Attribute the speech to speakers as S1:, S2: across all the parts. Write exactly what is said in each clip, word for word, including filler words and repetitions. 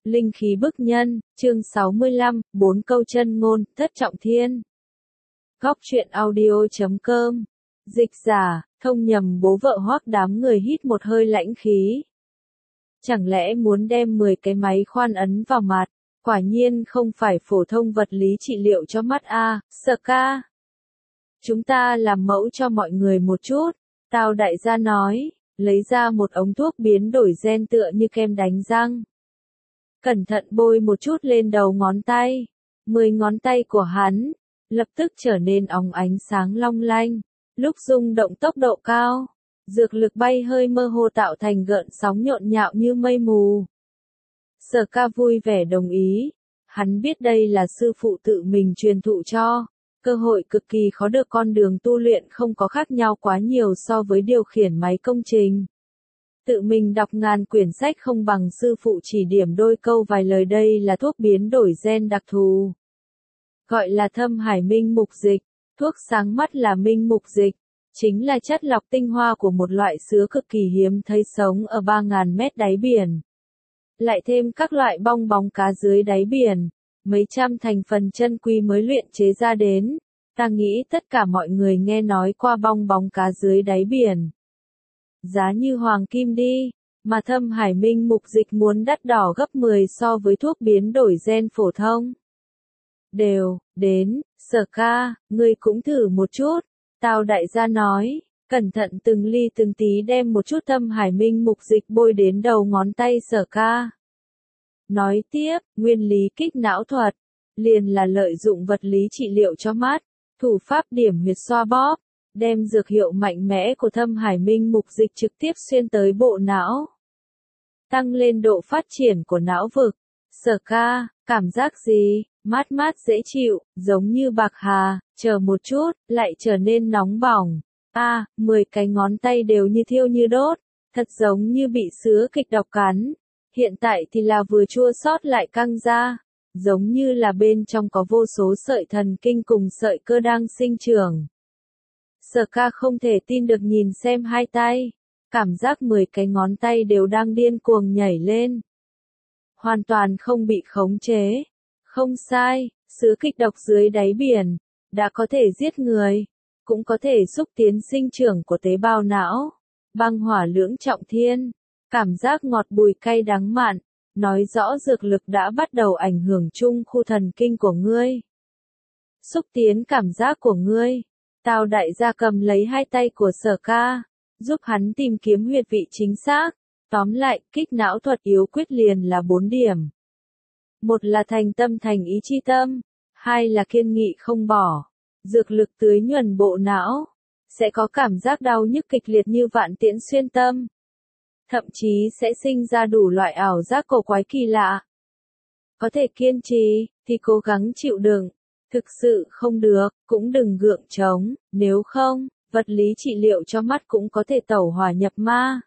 S1: Linh khí bức nhân, chương sáu mươi lăm, bốn câu chân ngôn, Thất Trọng Thiên. Góc truyện audio chấm com. Dịch giả, thông nhầm bố vợ Hoắc. Đám người hít một hơi lãnh khí. Chẳng lẽ muốn đem mười cái máy khoan ấn vào mặt? Quả nhiên không phải phổ thông vật lý trị liệu cho mắt a, Sở ca. Chúng ta làm mẫu cho mọi người một chút. Tào đại gia nói, lấy ra một ống thuốc biến đổi gen tựa như kem đánh răng. Cẩn thận bôi một chút lên đầu ngón tay. Mười ngón tay của hắn, lập tức trở nên óng ánh sáng long lanh. Lúc rung động tốc độ cao, dược lực bay hơi mơ hồ tạo thành gợn sóng nhộn nhạo như mây mù. Sở ca vui vẻ đồng ý. Hắn biết đây là sư phụ tự mình truyền thụ cho. Cơ hội cực kỳ khó được, con đường tu luyện không có khác nhau quá nhiều so với điều khiển máy công trình. Tự mình đọc ngàn quyển sách không bằng sư phụ chỉ điểm đôi câu vài lời. Đây là thuốc biến đổi gen đặc thù. Gọi là thâm hải minh mục dịch. Thuốc sáng mắt là minh mục dịch. Chính là chất lọc tinh hoa của một loại sứa cực kỳ hiếm thấy sống ở ba nghìn mét đáy biển. Lại thêm các loại bong bóng cá dưới đáy biển. Mấy trăm thành phần chân quý mới luyện chế ra đến. Ta nghĩ tất cả mọi người nghe nói qua bong bóng cá dưới đáy biển. Giá như hoàng kim đi, mà thâm hải minh mục dịch muốn đắt đỏ gấp mười so với thuốc biến đổi gen phổ thông. Đều, đến, Sở ca, ngươi cũng thử một chút. Tào đại gia nói, cẩn thận từng ly từng tí đem một chút thâm hải minh mục dịch bôi đến đầu ngón tay Sở ca. Nói tiếp, nguyên lý kích não thuật, liền là lợi dụng vật lý trị liệu cho mắt, thủ pháp điểm huyệt xoa bóp, đem dược hiệu mạnh mẽ của thâm hải minh mục dịch trực tiếp xuyên tới bộ não. Tăng lên độ phát triển của não vực. Sở ca, cảm giác gì? Mát mát dễ chịu, giống như bạc hà, chờ một chút, lại trở nên nóng bỏng. A, à, mười cái ngón tay đều như thiêu như đốt, thật giống như bị sứa kịch độc cắn. Hiện tại thì là vừa chua xót lại căng ra, giống như là bên trong có vô số sợi thần kinh cùng sợi cơ đang sinh trưởng. Sở ca không thể tin được nhìn xem hai tay, cảm giác mười cái ngón tay đều đang điên cuồng nhảy lên. Hoàn toàn không bị khống chế. Không sai, sứa kịch độc dưới đáy biển, đã có thể giết người, cũng có thể xúc tiến sinh trưởng của tế bào não. Băng hỏa lưỡng trọng thiên, cảm giác ngọt bùi cay đắng mặn, nói rõ dược lực đã bắt đầu ảnh hưởng chung khu thần kinh của ngươi. Xúc tiến cảm giác của ngươi. Tào đại gia cầm lấy hai tay của Sở ca, giúp hắn tìm kiếm huyệt vị chính xác. Tóm lại, kích não thuật yếu quyết liền là bốn điểm. Một là thành tâm thành ý chi tâm, hai là kiên nghị không bỏ. Dược lực tưới nhuần bộ não, sẽ có cảm giác đau nhức kịch liệt như vạn tiễn xuyên tâm. Thậm chí sẽ sinh ra đủ loại ảo giác cổ quái kỳ lạ. Có thể kiên trì, thì cố gắng chịu đựng. Thực sự không được, cũng đừng gượng chống, nếu không, vật lý trị liệu cho mắt cũng có thể tẩu hỏa nhập ma.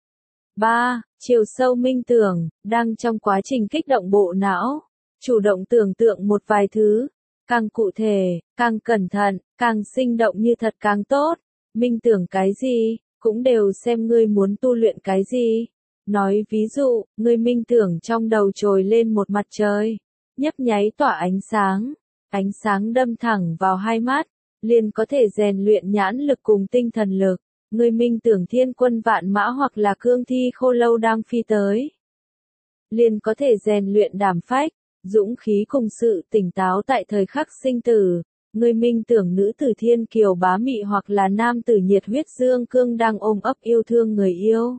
S1: ba. Chiều sâu minh tưởng, đang trong quá trình kích động bộ não, chủ động tưởng tượng một vài thứ, càng cụ thể, càng cẩn thận, càng sinh động như thật càng tốt. Minh tưởng cái gì, cũng đều xem ngươi muốn tu luyện cái gì. Nói ví dụ, ngươi minh tưởng trong đầu trồi lên một mặt trời, nhấp nháy tỏa ánh sáng, ánh sáng đâm thẳng vào hai mắt, liền có thể rèn luyện nhãn lực cùng tinh thần lực. Ngươi minh tưởng thiên quân vạn mã hoặc là cương thi khô lâu đang phi tới, liền có thể rèn luyện đảm phách, dũng khí cùng sự tỉnh táo tại thời khắc sinh tử. Ngươi minh tưởng nữ tử thiên kiều bá mị hoặc là nam tử nhiệt huyết dương cương đang ôm ấp yêu thương người yêu,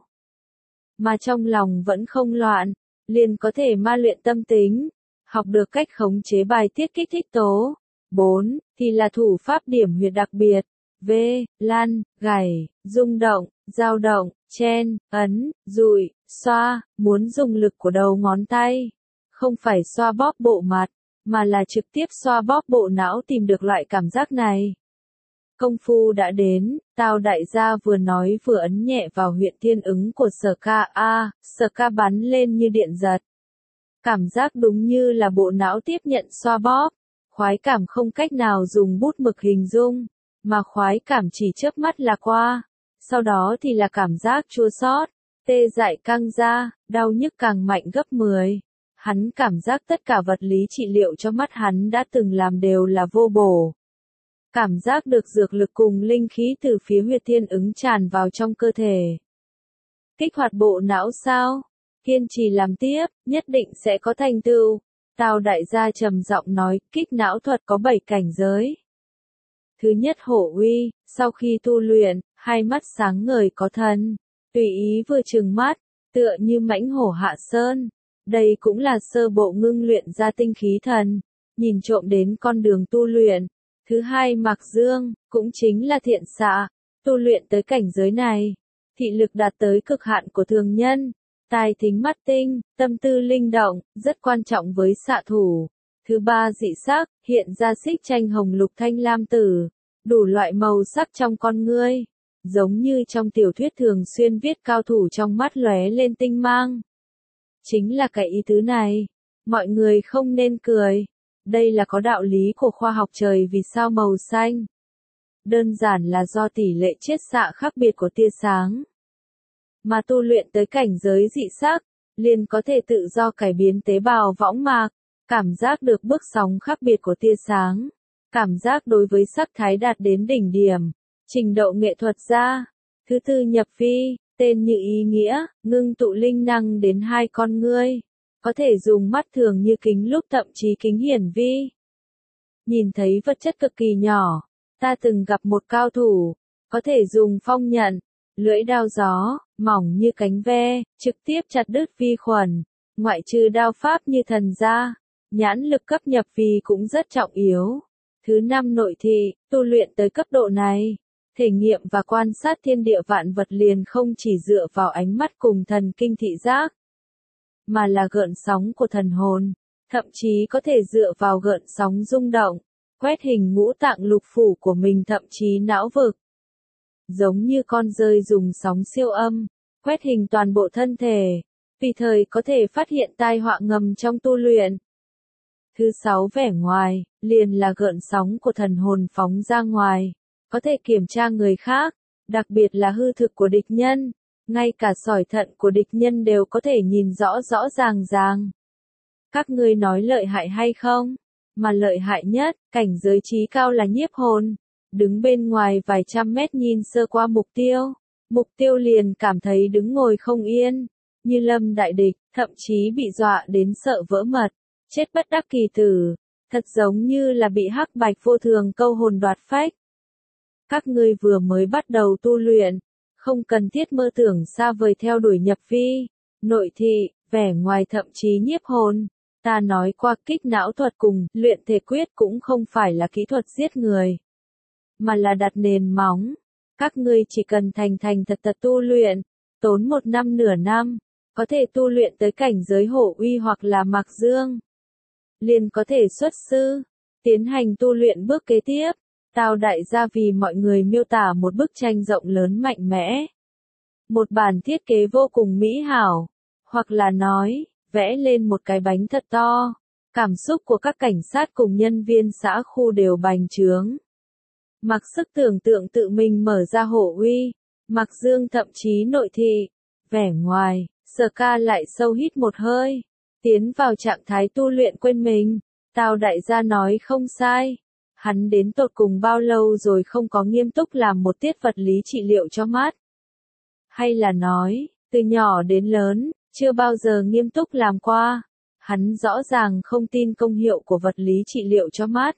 S1: mà trong lòng vẫn không loạn, liền có thể ma luyện tâm tính, học được cách khống chế bài tiết kích thích tố. bốn. Thì là thủ pháp điểm huyệt đặc biệt. V, lăn, gảy, rung động, dao động, chen, ấn, dụi, xoa, muốn dùng lực của đầu ngón tay. Không phải xoa bóp bộ mặt, mà là trực tiếp xoa bóp bộ não tìm được loại cảm giác này. Công phu đã đến, Tào đại gia vừa nói vừa ấn nhẹ vào huyệt thiên ứng của Sở ca. A, Sở ca bắn lên như điện giật. Cảm giác đúng như là bộ não tiếp nhận xoa bóp. Khoái cảm không cách nào dùng bút mực hình dung, mà khoái cảm chỉ chớp mắt là qua, sau đó thì là cảm giác chua xót, tê dại căng da, đau nhức càng mạnh gấp mười. Hắn cảm giác tất cả vật lý trị liệu cho mắt hắn đã từng làm đều là vô bổ. Cảm giác được dược lực cùng linh khí từ phía huyệt thiên ứng tràn vào trong cơ thể. Kích hoạt bộ não sao? Kiên trì làm tiếp, nhất định sẽ có thành tựu. Tào đại gia trầm giọng nói, kích não thuật có bảy cảnh giới. Thứ nhất hổ uy, sau khi tu luyện, hai mắt sáng ngời có thần, tùy ý vừa trừng mắt, tựa như mãnh hổ hạ sơn. Đây cũng là sơ bộ ngưng luyện ra tinh khí thần, nhìn trộm đến con đường tu luyện. Thứ hai mạc dương, cũng chính là thiện xạ, tu luyện tới cảnh giới này, thị lực đạt tới cực hạn của thường nhân, tai thính mắt tinh, tâm tư linh động, rất quan trọng với xạ thủ. Thứ ba dị sắc, hiện ra xích tranh hồng lục thanh lam tử, đủ loại màu sắc trong con ngươi, giống như trong tiểu thuyết thường xuyên viết cao thủ trong mắt lóe lên tinh mang. Chính là cái ý tứ này, mọi người không nên cười, đây là có đạo lý của khoa học trời vì sao màu xanh. Đơn giản là do tỷ lệ chiết xạ khác biệt của tia sáng. Mà tu luyện tới cảnh giới dị sắc, liền có thể tự do cải biến tế bào võng mạc, cảm giác được bước sóng khác biệt của tia sáng, cảm giác đối với sắc thái đạt đến đỉnh điểm, trình độ nghệ thuật gia. Thứ tư nhập vi, tên như ý nghĩa, ngưng tụ linh năng đến hai con ngươi, có thể dùng mắt thường như kính lúp thậm chí kính hiển vi. Nhìn thấy vật chất cực kỳ nhỏ, ta từng gặp một cao thủ, có thể dùng phong nhận, lưỡi đao gió, mỏng như cánh ve, trực tiếp chặt đứt vi khuẩn, ngoại trừ đao pháp như thần gia, nhãn lực cấp nhập vi cũng rất trọng yếu. Thứ năm nội thị, tu luyện tới cấp độ này, thể nghiệm và quan sát thiên địa vạn vật liền không chỉ dựa vào ánh mắt cùng thần kinh thị giác, mà là gợn sóng của thần hồn, thậm chí có thể dựa vào gợn sóng rung động, quét hình ngũ tạng lục phủ của mình thậm chí não vực. Giống như con dơi dùng sóng siêu âm, quét hình toàn bộ thân thể, tùy thời có thể phát hiện tai họa ngầm trong tu luyện. Thứ sáu vẻ ngoài, liền là gợn sóng của thần hồn phóng ra ngoài, có thể kiểm tra người khác, đặc biệt là hư thực của địch nhân, ngay cả sỏi thận của địch nhân đều có thể nhìn rõ rõ ràng ràng. Các ngươi nói lợi hại hay không? Mà lợi hại nhất, cảnh giới trí cao là nhiếp hồn. Đứng bên ngoài vài trăm mét nhìn sơ qua mục tiêu, mục tiêu liền cảm thấy đứng ngồi không yên, như lâm đại địch, thậm chí bị dọa đến sợ vỡ mật, chết bất đắc kỳ tử, thật giống như là bị hắc bạch vô thường câu hồn đoạt phách. Các ngươi vừa mới bắt đầu tu luyện, không cần thiết mơ tưởng xa vời theo đuổi nhập vi, nội thị, vẻ ngoài thậm chí nhiếp hồn. Ta nói qua kích não thuật cùng luyện thể quyết cũng không phải là kỹ thuật giết người, mà là đặt nền móng. Các ngươi chỉ cần thành thành thật thật tu luyện, tốn một năm nửa năm, có thể tu luyện tới cảnh giới hổ uy hoặc là mạc dương. Liền có thể xuất sư, tiến hành tu luyện bước kế tiếp. Tào đại gia vì mọi người miêu tả một bức tranh rộng lớn mạnh mẽ. Một bản thiết kế vô cùng mỹ hảo, hoặc là nói, vẽ lên một cái bánh thật to. Cảm xúc của các cảnh sát cùng nhân viên xã khu đều bành trướng. Mặc sức tưởng tượng tự mình mở ra hổ uy, mặc dương thậm chí nội thị, vẻ ngoài, Sở Ca lại sâu hít một hơi, tiến vào trạng thái tu luyện quên mình. Tào đại gia nói không sai, hắn đến tột cùng bao lâu rồi không có nghiêm túc làm một tiết vật lý trị liệu cho mắt. Hay là nói, từ nhỏ đến lớn, chưa bao giờ nghiêm túc làm qua, hắn rõ ràng không tin công hiệu của vật lý trị liệu cho mắt.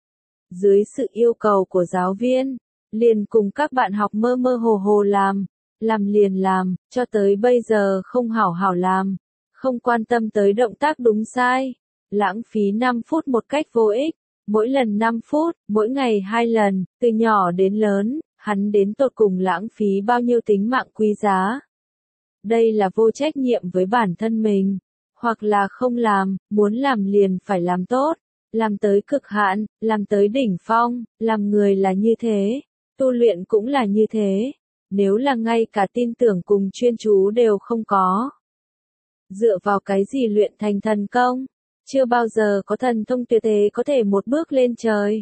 S1: Dưới sự yêu cầu của giáo viên, liền cùng các bạn học mơ mơ hồ hồ làm, làm liền làm, cho tới bây giờ không hảo hảo làm, không quan tâm tới động tác đúng sai, lãng phí năm phút một cách vô ích, mỗi lần năm phút, mỗi ngày hai lần, từ nhỏ đến lớn, hắn đến tột cùng lãng phí bao nhiêu tính mạng quý giá. Đây là vô trách nhiệm với bản thân mình, hoặc là không làm, muốn làm liền phải làm tốt. Làm tới cực hạn, làm tới đỉnh phong, làm người là như thế, tu luyện cũng là như thế, nếu là ngay cả tin tưởng cùng chuyên chú đều không có. Dựa vào cái gì luyện thành thần công? Chưa bao giờ có thần thông tuyệt thế có thể một bước lên trời.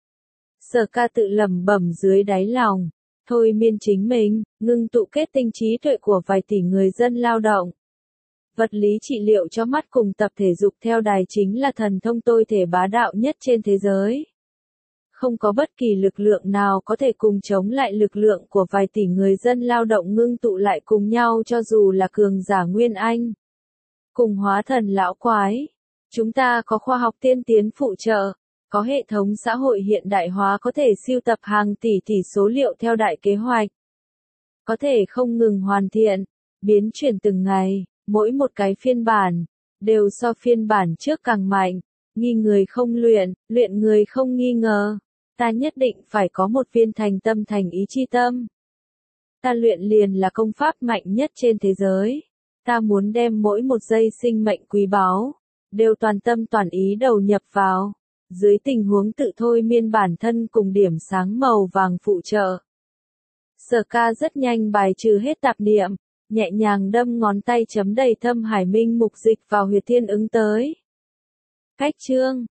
S1: Sở Ca tự lẩm bẩm dưới đáy lòng, thôi miên chính mình, ngưng tụ kết tinh trí tuệ của vài tỷ người dân lao động. Vật lý trị liệu cho mắt cùng tập thể dục theo đài chính là thần thông tôi thể bá đạo nhất trên thế giới. Không có bất kỳ lực lượng nào có thể cùng chống lại lực lượng của vài tỷ người dân lao động ngưng tụ lại cùng nhau cho dù là cường giả Nguyên Anh. Cùng hóa thần lão quái. Chúng ta có khoa học tiên tiến phụ trợ, có hệ thống xã hội hiện đại hóa có thể sưu tập hàng tỷ tỷ số liệu theo đại kế hoạch. Có thể không ngừng hoàn thiện, biến chuyển từng ngày, mỗi một cái phiên bản, đều so phiên bản trước càng mạnh, nghi người không luyện, luyện người không nghi ngờ. Ta nhất định phải có một viên thành tâm thành ý chi tâm. Ta luyện liền là công pháp mạnh nhất trên thế giới. Ta muốn đem mỗi một giây sinh mệnh quý báu, đều toàn tâm toàn ý đầu nhập vào, dưới tình huống tự thôi miên bản thân cùng điểm sáng màu vàng phụ trợ. Sở Ca rất nhanh bài trừ hết tạp niệm, nhẹ nhàng đâm ngón tay chấm đầy thâm hải minh mục dịch vào huyệt thiên ứng tới. Cách chương